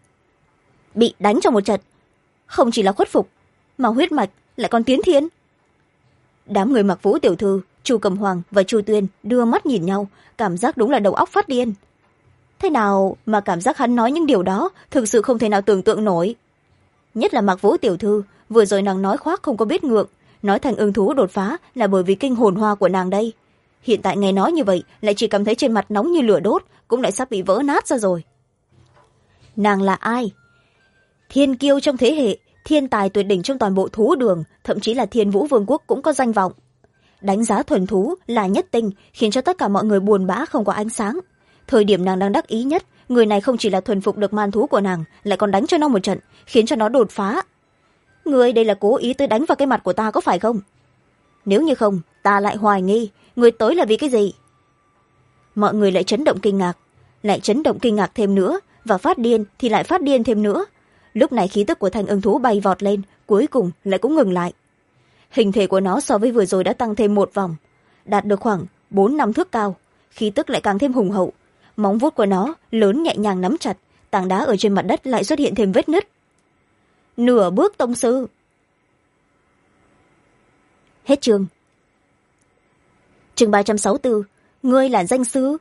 Bị đánh trong một trận, không chỉ là khuất phục mà huyết mạch lại còn tiến thiên. Đám người Mặc Vũ tiểu thư, Chu Cầm Hoàng và Chu Tuyên đưa mắt nhìn nhau, cảm giác đúng là đầu óc phát điên. Thế nào mà cảm giác hắn nói những điều đó thực sự không thể nào tưởng tượng nổi. Nhất là Mặc Vũ tiểu thư, vừa rồi nàng nói khoác không có biết ngượng, nói thành ưng thú đột phá là bởi vì kinh hồn hoa của nàng đây. Hiện tại nghe nói như vậy, lại chỉ cảm thấy trên mặt nóng như lửa đốt, cũng lại sắp bị vỡ nát ra rồi. Nàng là ai? Thiên kiêu trong thế hệ, thiên tài tuyệt đỉnh trong toàn bộ thú đường, thậm chí là Thiên Vũ Vương quốc cũng có danh vọng. Đánh giá thuần thú là nhất tinh, khiến cho tất cả mọi người buồn bã không có ánh sáng. Thời điểm nàng đang đắc ý nhất, người này không chỉ là thuần phục được man thú của nàng, lại còn đánh cho nó một trận, khiến cho nó đột phá. Người đây là cố ý tới đánh vào cái mặt của ta có phải không? Nếu như không, ta lại hoài nghi người tới là vì cái gì. Mọi người lại chấn động kinh ngạc thêm nữa, và phát điên thì lại phát điên thêm nữa. Lúc này khí tức của thanh ưng thú bay vọt lên, cuối cùng lại cũng ngừng lại. Hình thể của nó so với vừa rồi đã tăng thêm một vòng, đạt được khoảng 4-5 thước cao, khí tức lại càng thêm hùng hậu. Móng vuốt của nó lớn nhẹ nhàng nắm chặt, tảng đá ở trên mặt đất lại xuất hiện thêm vết nứt. Nửa bước tông sư. Hết chương. Chương 364, ngươi là danh sư.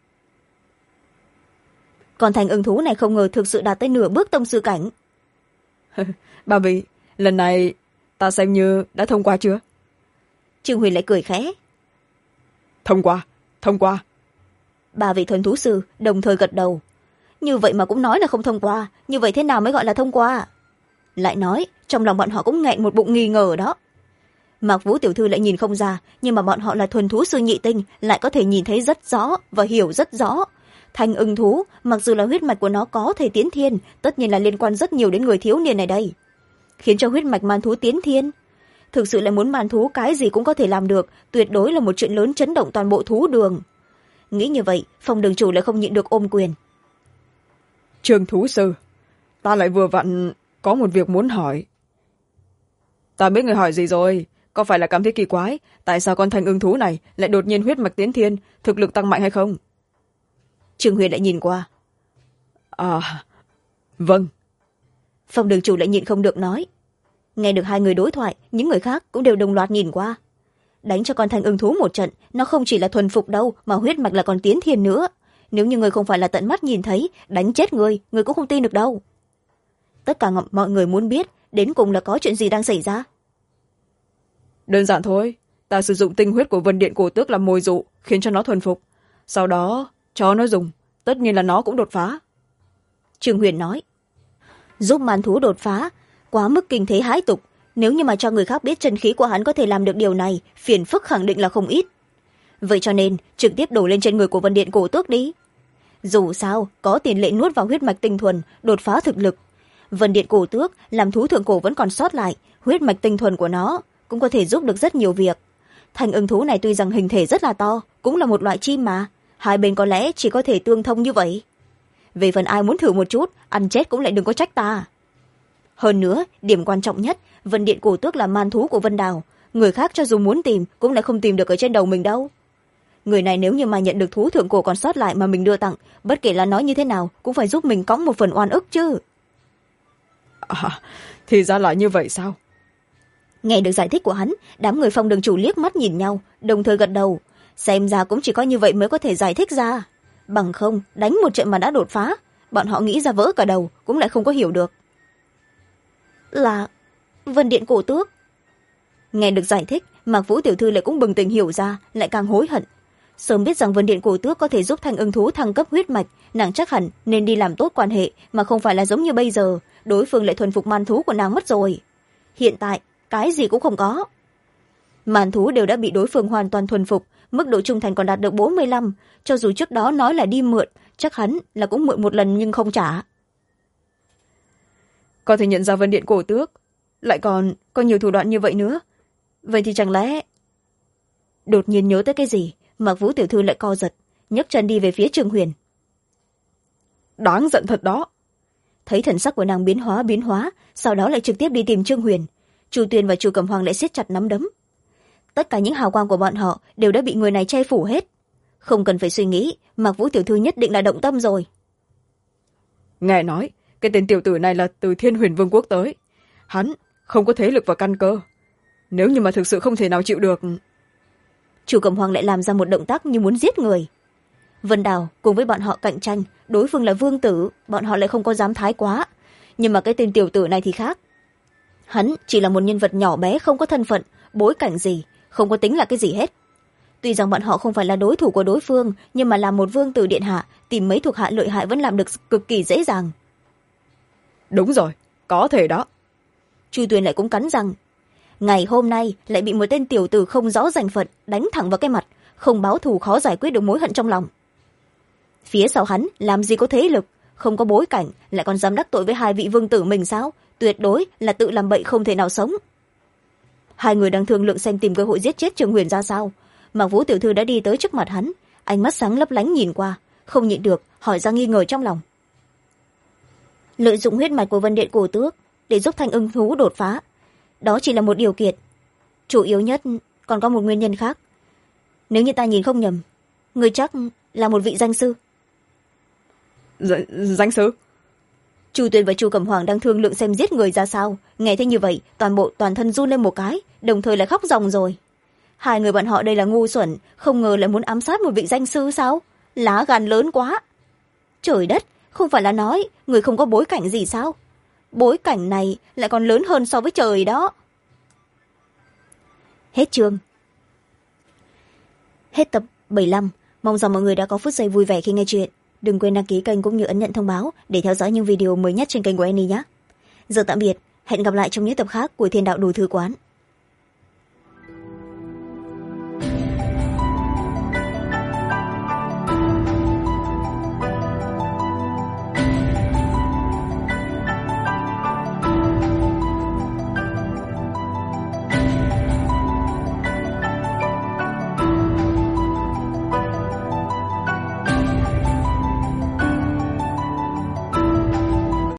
Còn thành ưng thú này không ngờ thực sự đạt tới nửa bước tông sư cảnh. Bà vị, lần này ta xem như đã thông qua chưa? Trương Huyền lại cười khẽ. Thông qua. Ba vị thuần thú sư đồng thời gật đầu. Như vậy mà cũng nói là không thông qua, như vậy thế nào mới gọi là thông qua? Lại nói, trong lòng bọn họ cũng nghẹn một bụng nghi ngờ đó. Mạc Vũ tiểu thư lại nhìn không ra, nhưng mà bọn họ là thuần thú sư nhị tinh, lại có thể nhìn thấy rất rõ và hiểu rất rõ. Thanh ưng thú, mặc dù là huyết mạch của nó có thể tiến thiên, tất nhiên là liên quan rất nhiều đến người thiếu niên này đây. Khiến cho huyết mạch man thú tiến thiên. Thực sự là muốn man thú cái gì cũng có thể làm được, tuyệt đối là một chuyện lớn chấn động toàn bộ thú đường. Nghĩ như vậy, Phong đường chủ lại không nhịn được ôm quyền. Trương thú sư, ta lại vừa vặn có một việc muốn hỏi. Ta biết người hỏi gì rồi, có phải là cảm thấy kỳ quái, tại sao con thanh ưng thú này lại đột nhiên huyết mạch tiến thiên, thực lực tăng mạnh hay không? Trương Huyền lại nhìn qua. Vâng. Phong đường chủ lại nhịn không được nói. Nghe được hai người đối thoại, những người khác cũng đều đồng loạt nhìn qua. Đánh cho con thanh ưng thú một trận, nó không chỉ là thuần phục đâu, mà huyết mạch là còn tiến thiên nữa. Nếu như người không phải là tận mắt nhìn thấy, đánh chết người cũng không tin được đâu. Tất cả mọi người muốn biết, đến cùng là có chuyện gì đang xảy ra. Đơn giản thôi, ta sử dụng tinh huyết của Vân điện cổ tước làm mồi dụ, khiến cho nó thuần phục. Sau đó, cho nó dùng, tất nhiên là nó cũng đột phá. Trương Huyền nói. Giúp man thú đột phá, quá mức kinh thế hãi tục. Nếu như mà cho người khác biết chân khí của hắn có thể làm được điều này, phiền phức khẳng định là không ít. Vậy cho nên, trực tiếp đổ lên trên người của Vân điện cổ tước đi. Dù sao, có tiền lệ nuốt vào huyết mạch tinh thuần, đột phá thực lực. Vân điện cổ tước, làm thú thượng cổ vẫn còn sót lại, huyết mạch tinh thuần của nó cũng có thể giúp được rất nhiều việc. Thành ưng thú này tuy rằng hình thể rất là to, cũng là một loại chim mà. Hai bên có lẽ chỉ có thể tương thông như vậy. Về phần ai muốn thử một chút, ăn chết cũng lại đừng có trách ta. Hơn nữa, điểm quan trọng nhất, Vân điện cổ tước là man thú của Vân Đào. Người khác cho dù muốn tìm, cũng lại không tìm được ở trên đầu mình đâu. Người này nếu như mà nhận được thú thượng cổ còn sót lại mà mình đưa tặng, bất kể là nói như thế nào, cũng phải giúp mình cõng một phần oan ức chứ. Thì ra là như vậy sao? Nghe được giải thích của hắn, đám người Phong đường chủ liếc mắt nhìn nhau, đồng thời gật đầu. Xem ra cũng chỉ có như vậy mới có thể giải thích ra. Bằng không, đánh một trận mà đã đột phá, bọn họ nghĩ ra vỡ cả đầu cũng lại không có hiểu được. Là Vân Điện Cổ Tước. Nghe được giải thích, Mạc Vũ tiểu thư lại cũng bừng tỉnh hiểu ra, lại càng hối hận. Sớm biết rằng Vân Điện Cổ Tước có thể giúp Thanh Ưng Thú thăng cấp huyết mạch, nàng chắc hẳn nên đi làm tốt quan hệ, mà không phải là giống như bây giờ đối phương lại thuần phục man thú của nàng mất rồi. Hiện tại cái gì cũng không có. Man thú đều đã bị đối phương hoàn toàn thuần phục, mức độ trung thành còn đạt được 45, cho dù trước đó nói là đi mượn, chắc hắn là cũng mượn một lần nhưng không trả. Có thể nhận ra Vân Điện Cổ Tước, lại còn có nhiều thủ đoạn như vậy nữa. Vậy thì chẳng lẽ... Đột nhiên nhớ tới cái gì, Mạc Vũ tiểu thư lại co giật, nhấc chân đi về phía Trương Huyền. Đáng giận thật đó. Thấy thần sắc của nàng biến hóa, sau đó lại trực tiếp đi tìm Trương Huyền. Chu Tuyền và Chu Cẩm Hoàng lại siết chặt nắm đấm. Tất cả những hào quang của bọn họ đều đã bị người này che phủ hết. Không cần phải suy nghĩ, Mạc Vũ tiểu thư nhất định là động tâm rồi. Nghe nói cái tên tiểu tử này là từ Thiên Huyền Vương quốc tới, hắn không có thế lực và căn cơ, nếu như mà thực sự không thể nào chịu được. Chu Cẩm Hoàng lại làm ra một động tác như muốn giết người. Vân Đào cùng với bọn họ cạnh tranh, đối phương là vương tử, bọn họ lại không có dám thái quá, nhưng mà cái tên tiểu tử này thì khác. Hắn chỉ là một nhân vật nhỏ bé, không có thân phận bối cảnh gì, không có tính là cái gì hết. Tuy rằng bọn họ không phải là đối thủ của đối phương, nhưng mà làm một vương tử điện hạ, tìm mấy thuộc hạ lợi hại vẫn làm được cực kỳ dễ dàng. Đúng rồi, có thể đó. Chu Tuyền lại cũng cắn răng. Ngày hôm nay lại bị một tên tiểu tử không rõ danh phận đánh thẳng vào cái mặt, không báo thù khó giải quyết được mối hận trong lòng. Phía sau hắn làm gì có thế lực, không có bối cảnh, lại còn dám đắc tội với hai vị vương tử mình sao? Tuyệt đối là tự làm bậy không thể nào sống. Hai người đang thương lượng xem tìm cơ hội giết chết Trương Huyền ra sao. Mạc Vũ tiểu thư đã đi tới trước mặt hắn, ánh mắt sáng lấp lánh nhìn qua, không nhịn được hỏi ra nghi ngờ trong lòng. Lợi dụng huyết mạch của Vân Điện Cổ Tước để giúp Thanh Ưng Thú đột phá, đó chỉ là một điều kiện. Chủ yếu nhất còn có một nguyên nhân khác. Nếu như ta nhìn không nhầm, người chắc là một vị danh sư. Danh sư? Chu Tuyền và Chu Cẩm Hoàng đang thương lượng xem giết người ra sao, nghe thấy như vậy toàn thân run lên một cái, đồng thời lại khóc ròng rồi. Hai người bọn họ đây là ngu xuẩn, không ngờ lại muốn ám sát một vị danh sư sao? Lá gan lớn quá. Trời đất, không phải là nói người không có bối cảnh gì sao? Bối cảnh này lại còn lớn hơn so với trời đó. Hết chương. Hết tập 75. Mong rằng mọi người đã có phút giây vui vẻ khi nghe chuyện. Đừng quên đăng ký kênh cũng như ấn nhận thông báo để theo dõi những video mới nhất trên kênh của Annie nhé. Giờ tạm biệt, hẹn gặp lại trong những tập khác của Thiên Đạo Đồ Thư Quán.